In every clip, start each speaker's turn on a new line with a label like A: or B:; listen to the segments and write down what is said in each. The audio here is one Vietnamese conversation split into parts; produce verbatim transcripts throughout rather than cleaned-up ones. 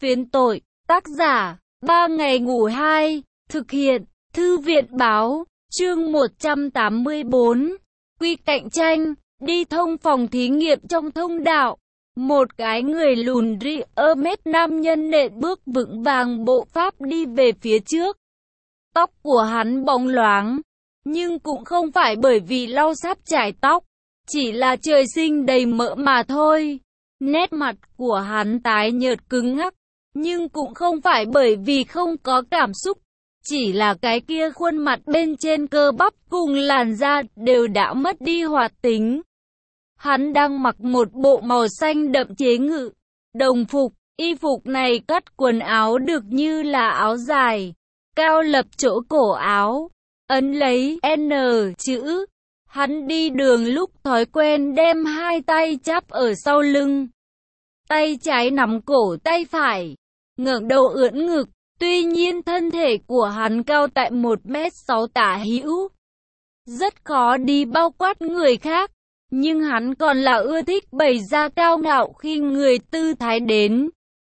A: Phiến tội, tác giả, ba ngày ngủ hai, thực hiện, Thư viện Báo, chương một trăm tám mươi bốn, quy cạnh tranh, đi thông phòng thí nghiệm trong thông đạo. Một cái người lùn ri ơ mét nam nhân nện bước vững vàng bộ pháp đi về phía trước. Tóc của hắn bóng loáng, nhưng cũng không phải bởi vì lau sáp chải tóc, chỉ là trời sinh đầy mỡ mà thôi. Nét mặt của hắn tái nhợt cứng ngắc, nhưng cũng không phải bởi vì không có cảm xúc, chỉ là cái kia khuôn mặt bên trên cơ bắp cùng làn da đều đã mất đi hoạt tính. Hắn đang mặc một bộ màu xanh đậm chế ngự, đồng phục, y phục này cắt quần áo được như là áo dài, cao lập chỗ cổ áo, ấn lấy N chữ. Hắn đi đường lúc thói quen đem hai tay chắp ở sau lưng, tay trái nắm cổ tay phải, ngẩng đầu ưỡn ngực. Tuy nhiên thân thể của hắn cao tại một mét sáu tả hữu, rất khó đi bao quát người khác, nhưng hắn còn là ưa thích bày ra cao ngạo khi người tư thái đến.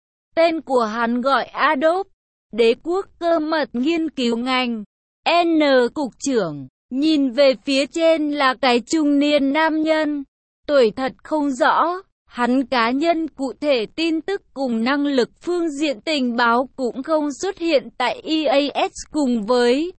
A: Tên của hắn gọi Adolf, đế quốc cơ mật nghiên cứu ngành, N cục trưởng. Nhìn về phía trên là cái trung niên nam nhân, tuổi thật không rõ, hắn cá nhân cụ thể tin tức cùng năng lực phương diện tình báo cũng không xuất hiện tại e a s cùng với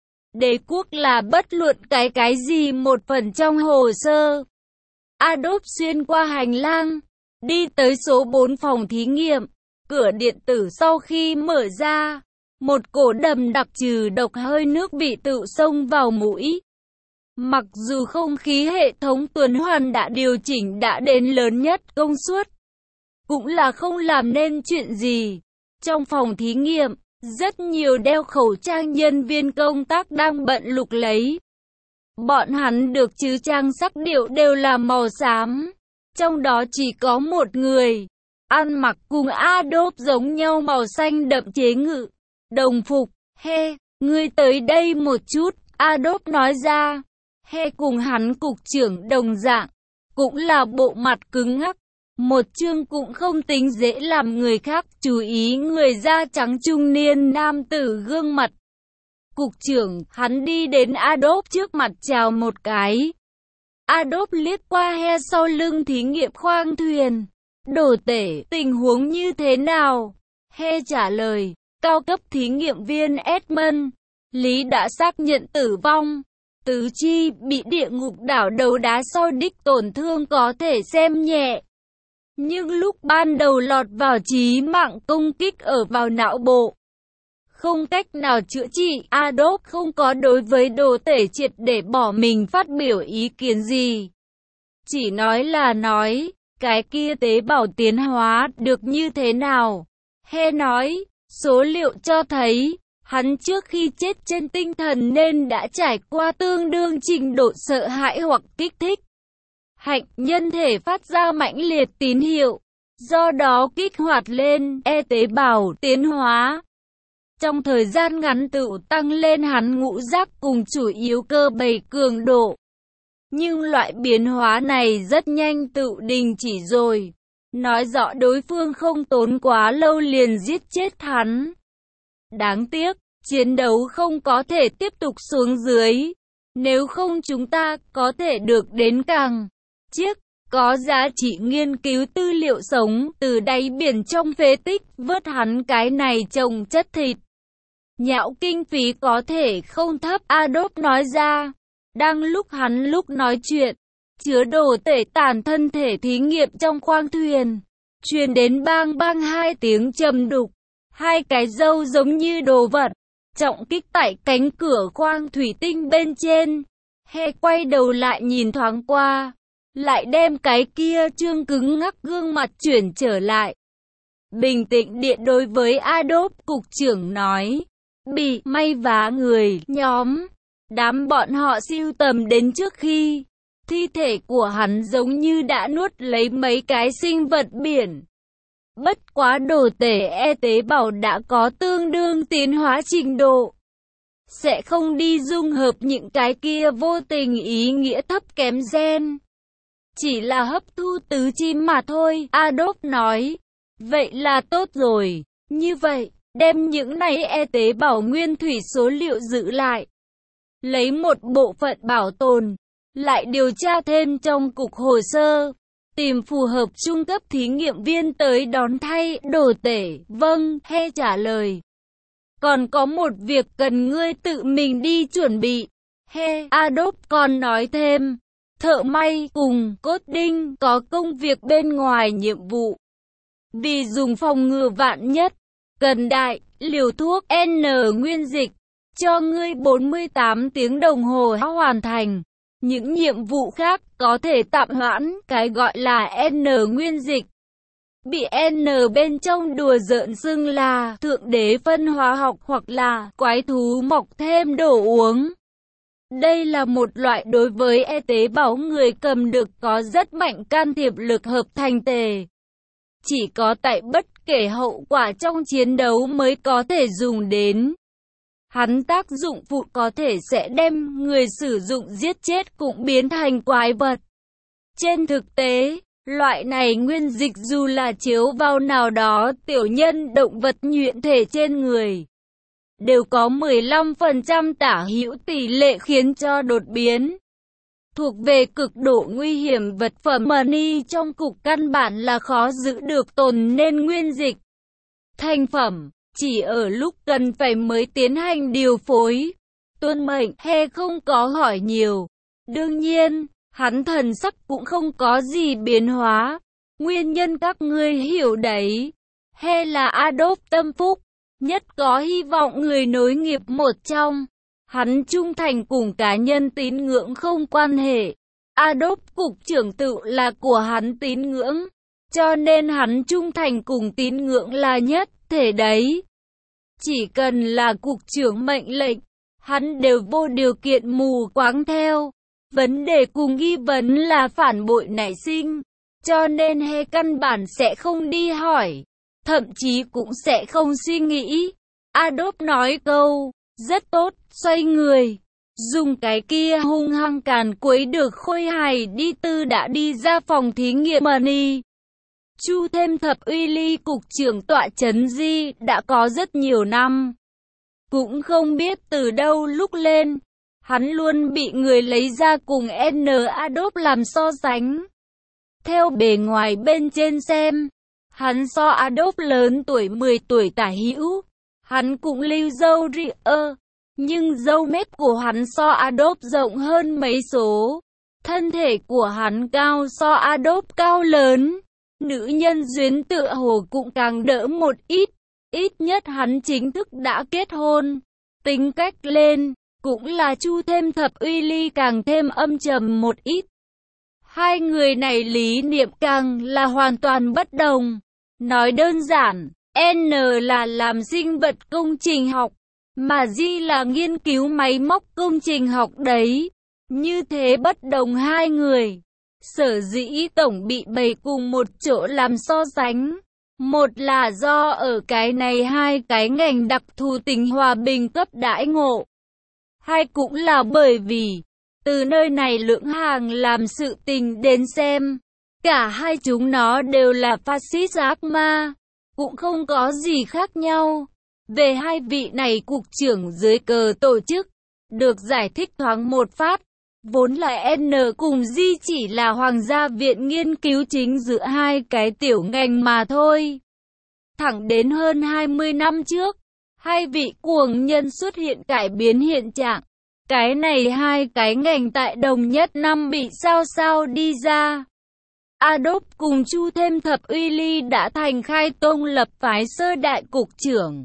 A: đế quốc là bất luận cái cái gì một phần trong hồ sơ. Adolf xuyên qua hành lang, đi tới số bốn phòng thí nghiệm, cửa điện tử sau khi mở ra. Một cổ đầm đặc trừ độc hơi nước bị tự xông vào mũi. Mặc dù không khí hệ thống tuần hoàn đã điều chỉnh đã đến lớn nhất công suất, cũng là không làm nên chuyện gì. Trong phòng thí nghiệm, rất nhiều đeo khẩu trang nhân viên công tác đang bận lục lấy. Bọn hắn được chứ trang sắc điệu đều là màu xám. Trong đó chỉ có một người, ăn mặc cùng Adolf giống nhau màu xanh đậm chế ngự, đồng phục. He, ngươi tới đây một chút, Adolf nói ra. He cùng hắn cục trưởng đồng dạng, cũng là bộ mặt cứng ngắc, một chương cũng không tính dễ làm người khác chú ý người da trắng trung niên nam tử gương mặt. Cục trưởng, hắn đi đến Adolf trước mặt chào một cái. Adolf liếc qua He sau lưng thí nghiệm khoang thuyền. Đồ tể, tình huống như thế nào? He trả lời. Cao cấp thí nghiệm viên Edmund, Lý đã xác nhận tử vong. Tứ chi bị địa ngục đảo đầu đá soi đích tổn thương có thể xem nhẹ, nhưng lúc ban đầu lọt vào chí mạng công kích ở vào não bộ, không cách nào chữa trị. Adolf không có đối với đồ tể triệt để bỏ mình phát biểu ý kiến gì, chỉ nói là nói, cái kia tế bào tiến hóa được như thế nào. He nói, số liệu cho thấy, hắn trước khi chết trên tinh thần nên đã trải qua tương đương trình độ sợ hãi hoặc kích thích. Hạch nhân thể phát ra mãnh liệt tín hiệu, do đó kích hoạt lên e tế bào tiến hóa. Trong thời gian ngắn tự tăng lên hắn ngũ giác cùng chủ yếu cơ bầy cường độ. Nhưng loại biến hóa này rất nhanh tự đình chỉ rồi, nói rõ đối phương không tốn quá lâu liền giết chết hắn. Đáng tiếc, chiến đấu không có thể tiếp tục xuống dưới. Nếu không chúng ta có thể được đến càng chiếc có giá trị nghiên cứu tư liệu sống từ đáy biển trong phế tích vớt hắn cái này trồng chất thịt. Nhạo kinh phí có thể không thấp, Adolf nói ra. Đang lúc hắn lúc nói chuyện, chứa đồ tể tàn thân thể thí nghiệm trong khoang thuyền, truyền đến bang bang hai tiếng trầm đục. Hai cái râu giống như đồ vật, trọng kích tại cánh cửa khoang thủy tinh bên trên. He quay đầu lại nhìn thoáng qua, lại đem cái kia trương cứng ngắc gương mặt chuyển trở lại. Bình tĩnh điện đối với Adolf, cục trưởng nói, bị may vá người nhóm, đám bọn họ siêu tầm đến trước khi, thi thể của hắn giống như đã nuốt lấy mấy cái sinh vật biển. Bất quá đồ tể e tế bào đã có tương đương tiến hóa trình độ, sẽ không đi dung hợp những cái kia vô tình ý nghĩa thấp kém gen, chỉ là hấp thu tứ chi mà thôi, Adolf nói. Vậy là tốt rồi. Như vậy, đem những này e tế bào nguyên thủy số liệu giữ lại. Lấy một bộ phận bảo tồn, lại điều tra thêm trong cục hồ sơ. Tìm phù hợp trung cấp thí nghiệm viên tới đón thay đồ tể. Vâng, he trả lời. Còn có một việc cần ngươi tự mình đi chuẩn bị. He, Adobe còn nói thêm. Thợ may cùng coding có công việc bên ngoài nhiệm vụ. Vì dùng phòng ngừa vạn nhất, cần đại, liều thuốc N nguyên dịch. Cho ngươi bốn mươi tám tiếng đồng hồ hoàn thành. Những nhiệm vụ khác có thể tạm hoãn, cái gọi là N nguyên dịch. Bị N bên trong đùa giỡn xưng là thượng đế phân hóa học hoặc là quái thú mọc thêm đồ uống. Đây là một loại đối với e tế bào người cầm được có rất mạnh can thiệp lực hợp thành tề. Chỉ có tại bất kể hậu quả trong chiến đấu mới có thể dùng đến. Hắn tác dụng phụ có thể sẽ đem người sử dụng giết chết cũng biến thành quái vật. Trên thực tế, loại này nguyên dịch dù là chiếu vào nào đó tiểu nhân động vật nhuyễn thể trên người, đều có mười lăm phần trăm tả hữu tỷ lệ khiến cho đột biến. Thuộc về cực độ nguy hiểm vật phẩm money trong cục căn bản là khó giữ được tồn nên nguyên dịch. Thành phẩm, chỉ ở lúc cần phải mới tiến hành điều phối. Tuân mệnh, he không có hỏi nhiều. Đương nhiên, hắn thần sắc cũng không có gì biến hóa. Nguyên nhân các ngươi hiểu đấy. He là Adobe tâm phúc, nhất có hy vọng người nối nghiệp một trong. Hắn trung thành cùng cá nhân tín ngưỡng không quan hệ. Adobe cục trưởng tự là của hắn tín ngưỡng. Cho nên hắn trung thành cùng tín ngưỡng là nhất thể đấy. Chỉ cần là cục trưởng mệnh lệnh, hắn đều vô điều kiện mù quáng theo. Vấn đề cùng nghi vấn là phản bội nảy sinh. Cho nên he căn bản sẽ không đi hỏi. Thậm chí cũng sẽ không suy nghĩ. Adobe nói câu, rất tốt, xoay người. Dùng cái kia hung hăng càn quấy được khôi hài đi tư đã đi ra phòng thí nghiệm money. Chu thêm thập uy ly cục trưởng tọa chấn di đã có rất nhiều năm. Cũng không biết từ đâu lúc lên, hắn luôn bị người lấy ra cùng N Adobe làm so sánh. Theo bề ngoài bên trên xem, hắn so Adobe lớn tuổi mười tuổi tả hữu. Hắn cũng lưu râu ria, nhưng râu mép của hắn so Adobe rộng hơn mấy số. Thân thể của hắn cao so Adobe cao lớn. Nữ nhân duyên tựa hồ cũng càng đỡ một ít. Ít nhất hắn chính thức đã kết hôn. Tính cách lên, cũng là Chu thêm thập uy ly càng thêm âm trầm một ít. Hai người này lý niệm càng là hoàn toàn bất đồng. Nói đơn giản, N là làm sinh vật công trình học, mà G là nghiên cứu máy móc công trình học đấy. Như thế bất đồng hai người. Sở dĩ tổng bị bày cùng một chỗ làm so sánh. Một là do ở cái này hai cái ngành đặc thù tình hòa bình cấp đãi ngộ. Hai cũng là bởi vì, từ nơi này lượng hàng làm sự tình đến xem, cả hai chúng nó đều là phát-xít ác ma, cũng không có gì khác nhau. Về hai vị này cục trưởng dưới cờ tổ chức, được giải thích thoáng một phát. Vốn là N cùng G chỉ là Hoàng gia viện nghiên cứu chính giữa hai cái tiểu ngành mà thôi. Thẳng đến hơn hai mươi năm trước, hai vị cuồng nhân xuất hiện cải biến hiện trạng. Cái này hai cái ngành tại đồng nhất năm bị sao sao đi ra. Adobe cùng Chu thêm thập uy ly đã thành khai tông lập phái sơ đại cục trưởng.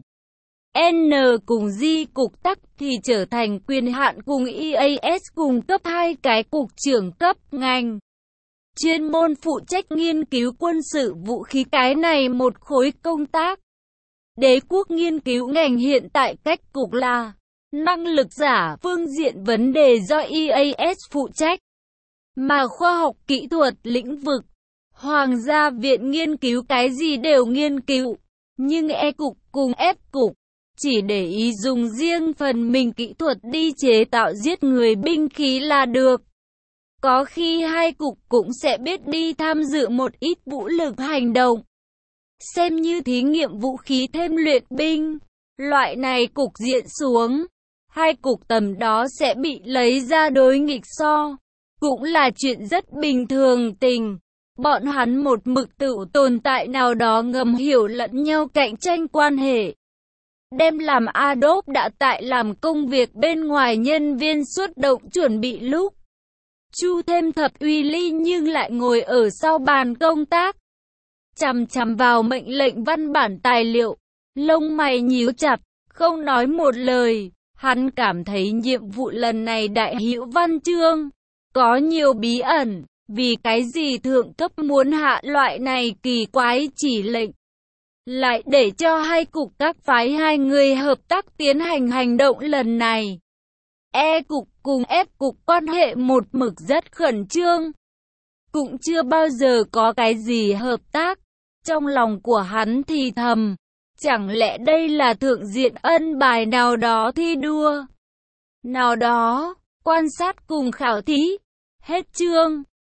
A: N cùng G cục tắc thì trở thành quyền hạn cùng E A S cùng cấp hai cái cục trưởng cấp ngành. Chuyên môn phụ trách nghiên cứu quân sự vũ khí cái này một khối công tác. Đế quốc nghiên cứu ngành hiện tại cách cục là năng lực giả phương diện vấn đề do E A S phụ trách. Mà khoa học kỹ thuật lĩnh vực, Hoàng gia viện nghiên cứu cái gì đều nghiên cứu. Nhưng E cục cùng F cục chỉ để ý dùng riêng phần mình kỹ thuật đi chế tạo giết người binh khí là được. Có khi hai cục cũng sẽ biết đi tham dự một ít vũ lực hành động. xem như thí nghiệm vũ khí thêm luyện binh. Loại này cục diện xuống, hai cục tầm đó sẽ bị lấy ra đối nghịch so. Cũng là chuyện rất bình thường tình. Bọn hắn một mực tự tồn tại nào đó ngầm hiểu lẫn nhau cạnh tranh quan hệ. Đem làm Adolf đã tại làm công việc bên ngoài nhân viên xuất động chuẩn bị lúc. Chu thêm thập uy ly nhưng lại ngồi ở sau bàn công tác. Chằm chằm vào mệnh lệnh văn bản tài liệu. Lông mày nhíu chặt, không nói một lời. Hắn cảm thấy nhiệm vụ lần này đại hữu văn chương có nhiều bí ẩn. Vì cái gì thượng cấp muốn hạ loại này kỳ quái chỉ lệnh, lại để cho hai cục các phái hai người hợp tác tiến hành hành động lần này. E cục cùng F cục quan hệ một mực rất khẩn trương, cũng chưa bao giờ có cái gì hợp tác. Trong lòng của hắn thì thầm, chẳng lẽ đây là thượng diện ân bài nào đó thi đua nào đó, quan sát cùng khảo thí. Hết chương.